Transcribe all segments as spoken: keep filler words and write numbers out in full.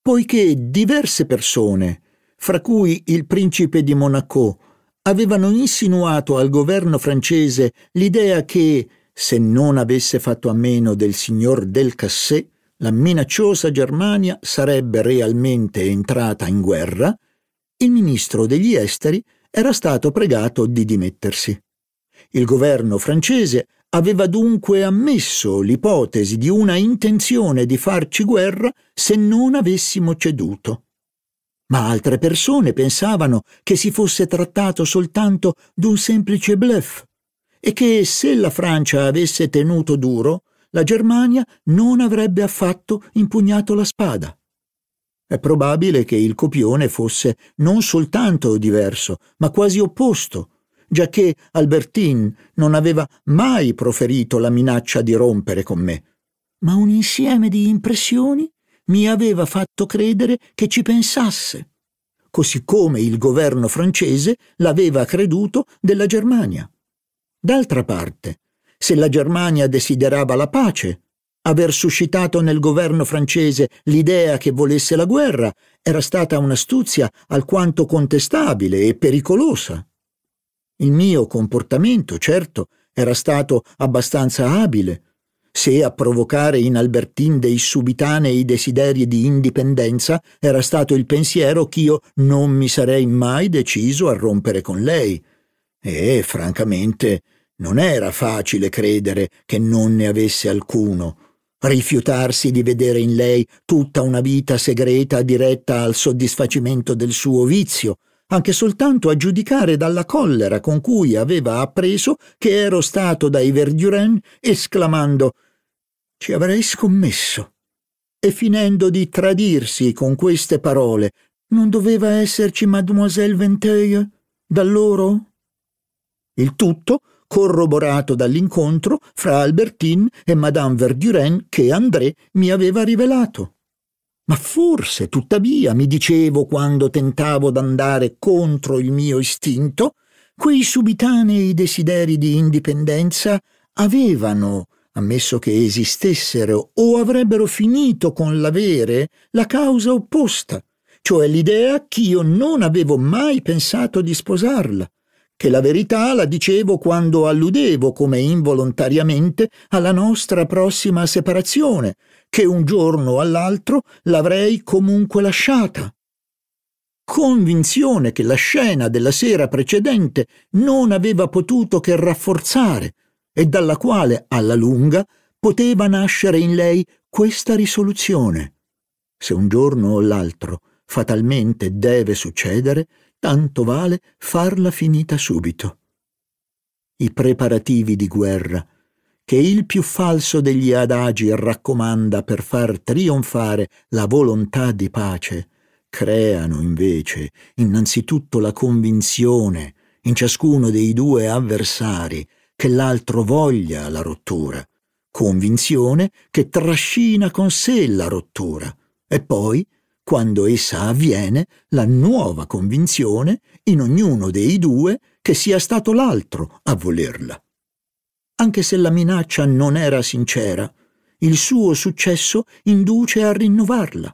poiché diverse persone, fra cui il principe di Monaco, avevano insinuato al governo francese l'idea che, se non avesse fatto a meno del signor Delcassé, la minacciosa Germania sarebbe realmente entrata in guerra, il ministro degli esteri era stato pregato di dimettersi. Il governo francese aveva dunque ammesso l'ipotesi di una intenzione di farci guerra se non avessimo ceduto. Ma altre persone pensavano che si fosse trattato soltanto d'un semplice bluff e che se la Francia avesse tenuto duro, la Germania non avrebbe affatto impugnato la spada. È probabile che il copione fosse non soltanto diverso, ma quasi opposto, giacché Albertine non aveva mai proferito la minaccia di rompere con me, ma un insieme di impressioni mi aveva fatto credere che ci pensasse, così come il governo francese l'aveva creduto della Germania. D'altra parte, se la Germania desiderava la pace, aver suscitato nel governo francese l'idea che volesse la guerra era stata un'astuzia alquanto contestabile e pericolosa. Il mio comportamento, certo, era stato abbastanza abile, se a provocare in Albertine dei subitanei desideri di indipendenza era stato il pensiero ch'io non mi sarei mai deciso a rompere con lei. E, francamente, non era facile credere che non ne avesse alcuno, rifiutarsi di vedere in lei tutta una vita segreta diretta al soddisfacimento del suo vizio, anche soltanto a giudicare dalla collera con cui aveva appreso che ero stato dai Verdurin, esclamando «Ci avrei scommesso», e finendo di tradirsi con queste parole «Non doveva esserci Mademoiselle Vinteuil da loro?» Il tutto corroborato dall'incontro fra Albertine e Madame Verdurin che André mi aveva rivelato. Ma forse, tuttavia, mi dicevo quando tentavo d'andare contro il mio istinto, quei subitanei desideri di indipendenza avevano, ammesso che esistessero, o avrebbero finito con l'avere la causa opposta, cioè l'idea ch'io non avevo mai pensato di sposarla, che la verità la dicevo quando alludevo, come involontariamente, alla nostra prossima separazione, che un giorno o all'altro l'avrei comunque lasciata. Convinzione che la scena della sera precedente non aveva potuto che rafforzare e dalla quale, alla lunga, poteva nascere in lei questa risoluzione. Se un giorno o l'altro fatalmente deve succedere, tanto vale farla finita subito. I preparativi di guerra, che il più falso degli adagi raccomanda per far trionfare la volontà di pace, creano invece innanzitutto la convinzione in ciascuno dei due avversari che l'altro voglia la rottura, convinzione che trascina con sé la rottura, e poi, quando essa avviene, la nuova convinzione in ognuno dei due che sia stato l'altro a volerla. Anche se la minaccia non era sincera, il suo successo induce a rinnovarla.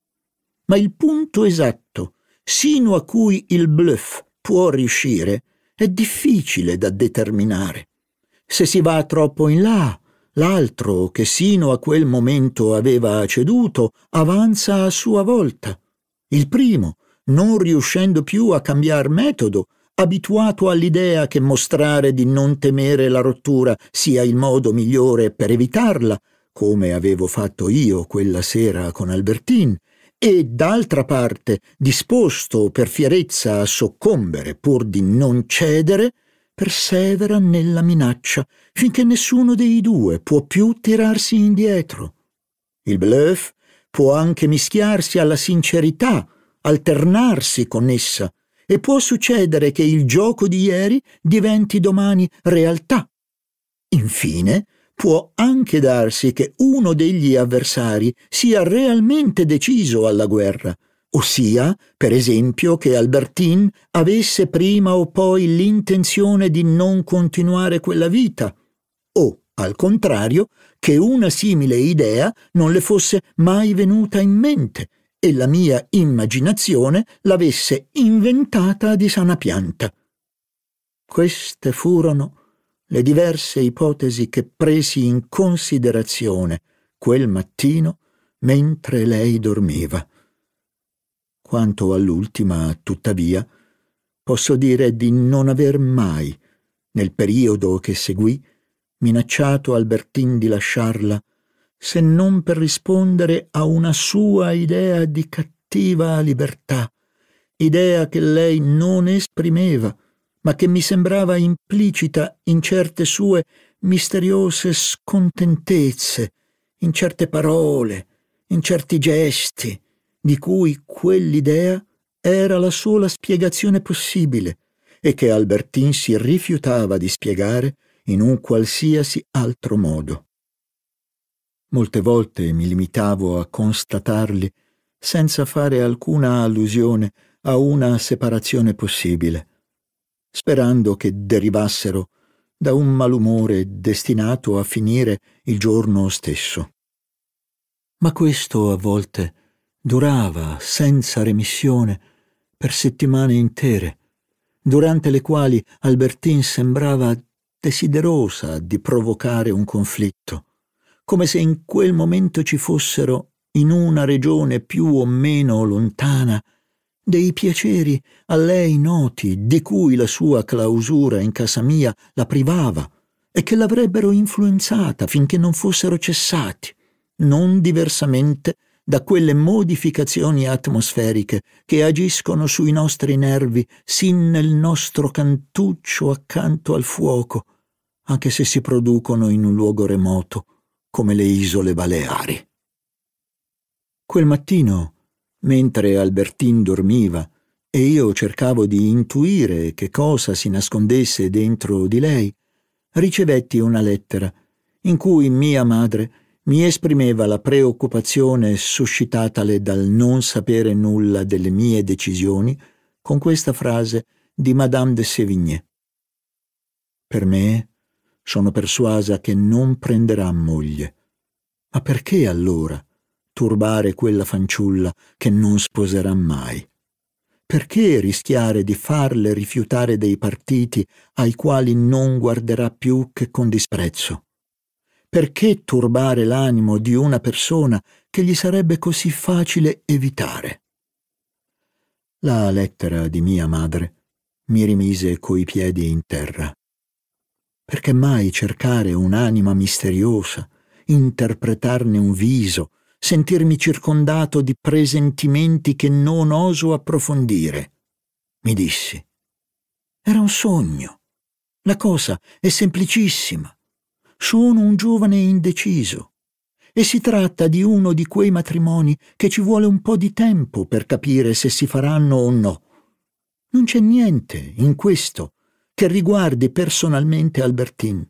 Ma il punto esatto, sino a cui il bluff può riuscire, è difficile da determinare. Se si va troppo in là, l'altro, che sino a quel momento aveva ceduto, avanza a sua volta. Il primo, non riuscendo più a cambiar metodo, abituato all'idea che mostrare di non temere la rottura sia il modo migliore per evitarla, come avevo fatto io quella sera con Albertine, e d'altra parte disposto per fierezza a soccombere pur di non cedere, persevera nella minaccia finché nessuno dei due può più tirarsi indietro. Il bluff può anche mischiarsi alla sincerità, alternarsi con essa, e può succedere che il gioco di ieri diventi domani realtà. Infine, può anche darsi che uno degli avversari sia realmente deciso alla guerra, ossia, per esempio, che Albertine avesse prima o poi l'intenzione di non continuare quella vita, o, al contrario, che una simile idea non le fosse mai venuta in mente e la mia immaginazione l'avesse inventata di sana pianta. Queste furono le diverse ipotesi che presi in considerazione quel mattino mentre lei dormiva. Quanto all'ultima, tuttavia, posso dire di non aver mai, nel periodo che seguì, minacciato Albertine di lasciarla, se non per rispondere a una sua idea di cattiva libertà, idea che lei non esprimeva, ma che mi sembrava implicita in certe sue misteriose scontentezze, in certe parole, in certi gesti, di cui quell'idea era la sola spiegazione possibile e che Albertine si rifiutava di spiegare in un qualsiasi altro modo. Molte volte mi limitavo a constatarli senza fare alcuna allusione a una separazione possibile, sperando che derivassero da un malumore destinato a finire il giorno stesso. Ma questo a volte durava senza remissione per settimane intere, durante le quali Albertine sembrava desiderosa di provocare un conflitto, come se in quel momento ci fossero, in una regione più o meno lontana, dei piaceri a lei noti di cui la sua clausura in casa mia la privava e che l'avrebbero influenzata finché non fossero cessati, non diversamente da quelle modificazioni atmosferiche che agiscono sui nostri nervi sin nel nostro cantuccio accanto al fuoco, anche se si producono in un luogo remoto come le isole Baleari. Quel mattino, mentre Albertine dormiva e io cercavo di intuire che cosa si nascondesse dentro di lei, ricevetti una lettera in cui mia madre mi esprimeva la preoccupazione suscitatale dal non sapere nulla delle mie decisioni con questa frase di Madame de Sévigné. Per me, sono persuasa che non prenderà moglie. Ma perché allora turbare quella fanciulla che non sposerà mai? Perché rischiare di farle rifiutare dei partiti ai quali non guarderà più che con disprezzo? Perché turbare l'animo di una persona che gli sarebbe così facile evitare? La lettera di mia madre mi rimise coi piedi in terra. Perché mai cercare un'anima misteriosa, interpretarne un viso, sentirmi circondato di presentimenti che non oso approfondire? Mi dissi. Era un sogno. La cosa è semplicissima. Sono un giovane indeciso e si tratta di uno di quei matrimoni che ci vuole un po' di tempo per capire se si faranno o no. Non c'è niente in questo che riguardi personalmente Albertine.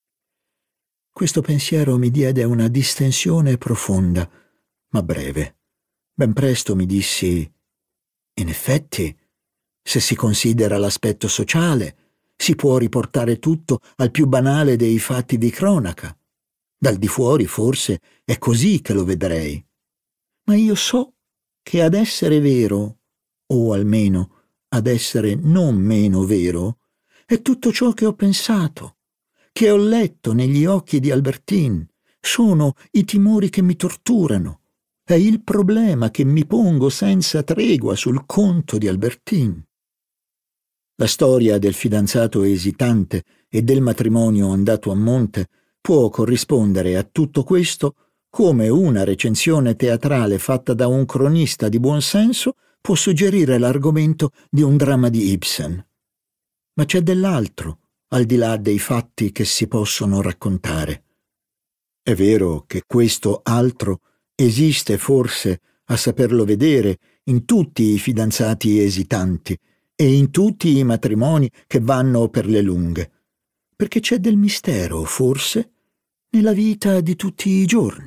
Questo pensiero mi diede una distensione profonda, ma breve. Ben presto mi dissi: in effetti, se si considera l'aspetto sociale, si può riportare tutto al più banale dei fatti di cronaca. Dal di fuori, forse, è così che lo vedrei. Ma io so che ad essere vero, o almeno ad essere non meno vero, è tutto ciò che ho pensato, che ho letto negli occhi di Albertine. Sono i timori che mi torturano. È il problema che mi pongo senza tregua sul conto di Albertine. La storia del fidanzato esitante e del matrimonio andato a monte può corrispondere a tutto questo come una recensione teatrale fatta da un cronista di buon senso può suggerire l'argomento di un dramma di Ibsen. Ma c'è dell'altro, al di là dei fatti che si possono raccontare. È vero che questo altro esiste forse, a saperlo vedere, in tutti i fidanzati esitanti e in tutti i matrimoni che vanno per le lunghe, perché c'è del mistero, forse, nella vita di tutti i giorni.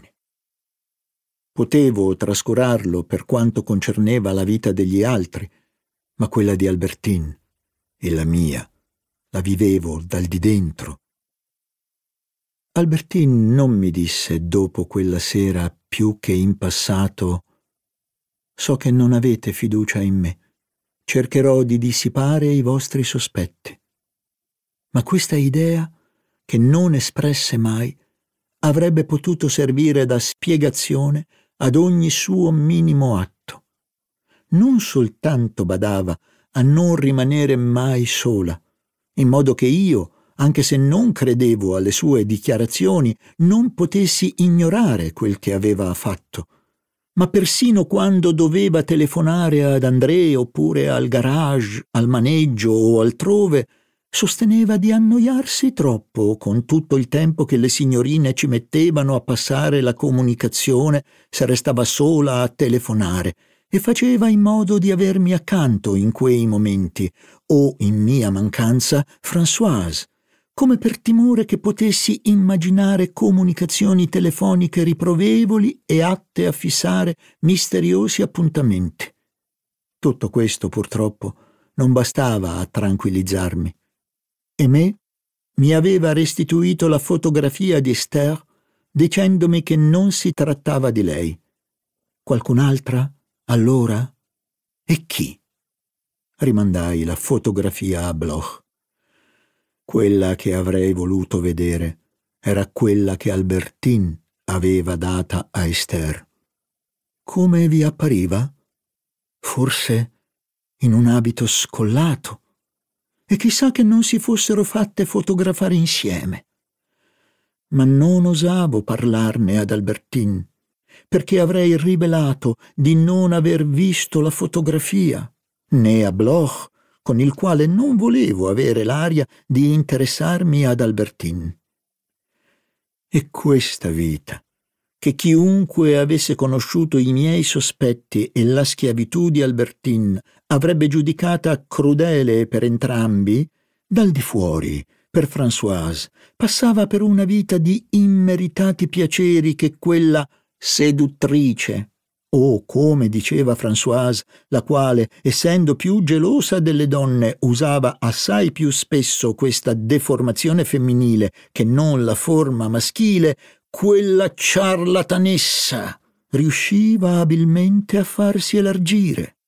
Potevo trascurarlo per quanto concerneva la vita degli altri, ma quella di Albertine e la mia la vivevo dal di dentro. Albertine non mi disse dopo quella sera più che in passato: so che non avete fiducia in me. Cercherò di dissipare i vostri sospetti. Ma questa idea, che non espresse mai, avrebbe potuto servire da spiegazione ad ogni suo minimo atto. Non soltanto badava a non rimanere mai sola, in modo che io, anche se non credevo alle sue dichiarazioni, non potessi ignorare quel che aveva fatto, ma persino quando doveva telefonare ad André oppure al garage, al maneggio o altrove, sosteneva di annoiarsi troppo con tutto il tempo che le signorine ci mettevano a passare la comunicazione se restava sola a telefonare, e faceva in modo di avermi accanto in quei momenti, o in mia mancanza Françoise, come per timore che potessi immaginare comunicazioni telefoniche riprovevoli e atte a fissare misteriosi appuntamenti. Tutto questo, purtroppo, non bastava a tranquillizzarmi. Aimé mi aveva restituito la fotografia di Esther dicendomi che non si trattava di lei. Qualcun'altra, allora? E chi? Rimandai la fotografia a Bloch. Quella che avrei voluto vedere era quella che Albertine aveva data a Esther. Come vi appariva? Forse in un abito scollato, e chissà che non si fossero fatte fotografare insieme. Ma non osavo parlarne ad Albertine, perché avrei rivelato di non aver visto la fotografia, né a Bloch, con il quale non volevo avere l'aria di interessarmi ad Albertine. E questa vita, che chiunque avesse conosciuto i miei sospetti e la schiavitù di Albertine avrebbe giudicata crudele per entrambi, dal di fuori, per Françoise, passava per una vita di immeritati piaceri che quella seduttrice, o come diceva Françoise, la quale, essendo più gelosa delle donne, usava assai più spesso questa deformazione femminile che non la forma maschile, quella ciarlatanessa riusciva abilmente a farsi elargire.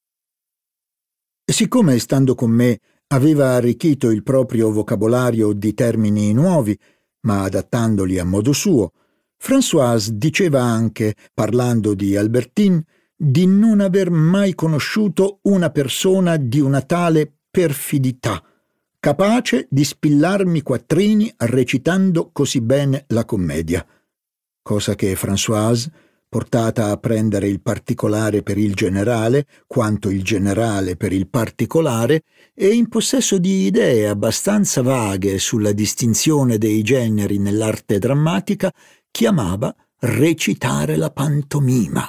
Siccome, stando con me, aveva arricchito il proprio vocabolario di termini nuovi, ma adattandoli a modo suo, Françoise diceva anche, parlando di Albertine, di non aver mai conosciuto una persona di una tale perfidità, capace di spillarmi quattrini recitando così bene la commedia. Cosa che Françoise, portata a prendere il particolare per il generale, quanto il generale per il particolare, e in possesso di idee abbastanza vaghe sulla distinzione dei generi nell'arte drammatica, chiamava recitare la pantomima.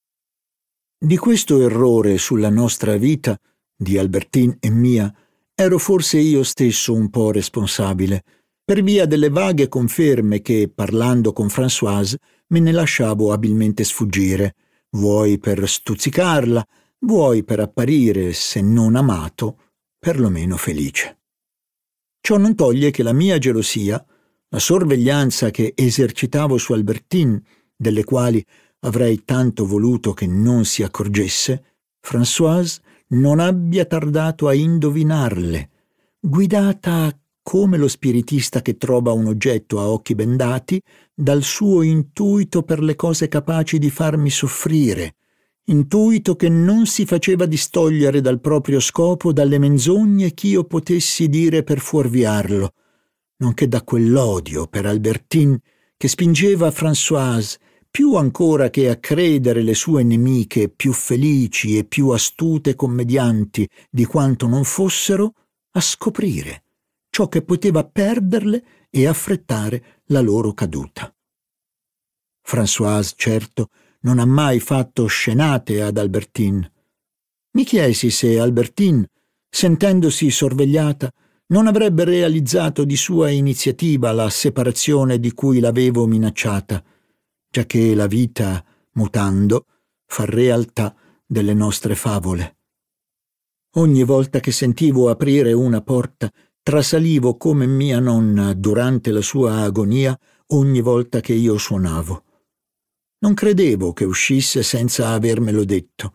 Di questo errore sulla nostra vita, di Albertine e mia, ero forse io stesso un po' responsabile, per via delle vaghe conferme che, parlando con Françoise, me ne lasciavo abilmente sfuggire, vuoi per stuzzicarla, vuoi per apparire, se non amato, perlomeno felice. Ciò non toglie che la mia gelosia, la sorveglianza che esercitavo su Albertine, delle quali avrei tanto voluto che non si accorgesse, Françoise non abbia tardato a indovinarle, guidata come lo spiritista che trova un oggetto a occhi bendati dal suo intuito per le cose capaci di farmi soffrire, intuito che non si faceva distogliere dal proprio scopo dalle menzogne ch'io potessi dire per fuorviarlo, nonché da quell'odio per Albertine che spingeva Françoise, più ancora che a credere le sue nemiche più felici e più astute commedianti di quanto non fossero, a scoprire ciò che poteva perderle e affrettare la loro caduta. Françoise, certo, non ha mai fatto scenate ad Albertine. Mi chiesi se Albertine, sentendosi sorvegliata, non avrebbe realizzato di sua iniziativa la separazione di cui l'avevo minacciata, giacché la vita, mutando, fa realtà delle nostre favole. Ogni volta che sentivo aprire una porta, trasalivo come mia nonna durante la sua agonia ogni volta che io suonavo. Non credevo che uscisse senza avermelo detto,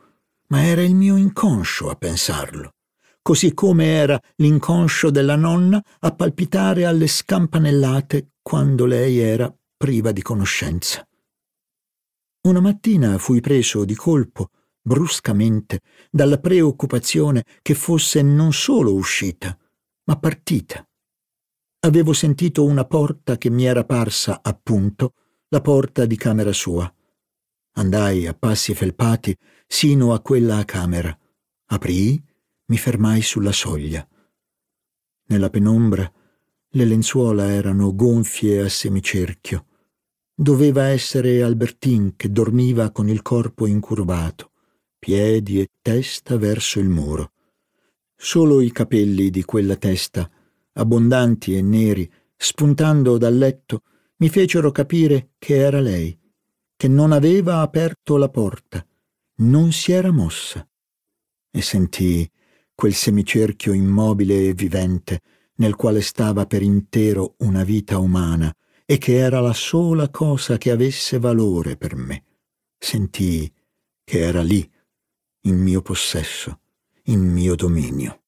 ma era il mio inconscio a pensarlo, così come era l'inconscio della nonna a palpitare alle scampanellate quando lei era priva di conoscenza. Una mattina fui preso di colpo, bruscamente, dalla preoccupazione che fosse non solo uscita, ma partita. Avevo sentito una porta che mi era parsa, appunto, la porta di camera sua. Andai a passi felpati sino a quella camera. Aprii, mi fermai sulla soglia. Nella penombra le lenzuola erano gonfie a semicerchio. Doveva essere Albertine che dormiva con il corpo incurvato, piedi e testa verso il muro. Solo i capelli di quella testa, abbondanti e neri, spuntando dal letto, mi fecero capire che era lei, che non aveva aperto la porta, non si era mossa. E sentii quel semicerchio immobile e vivente nel quale stava per intero una vita umana e che era la sola cosa che avesse valore per me. Sentii che era lì, in mio possesso, in mio dominio.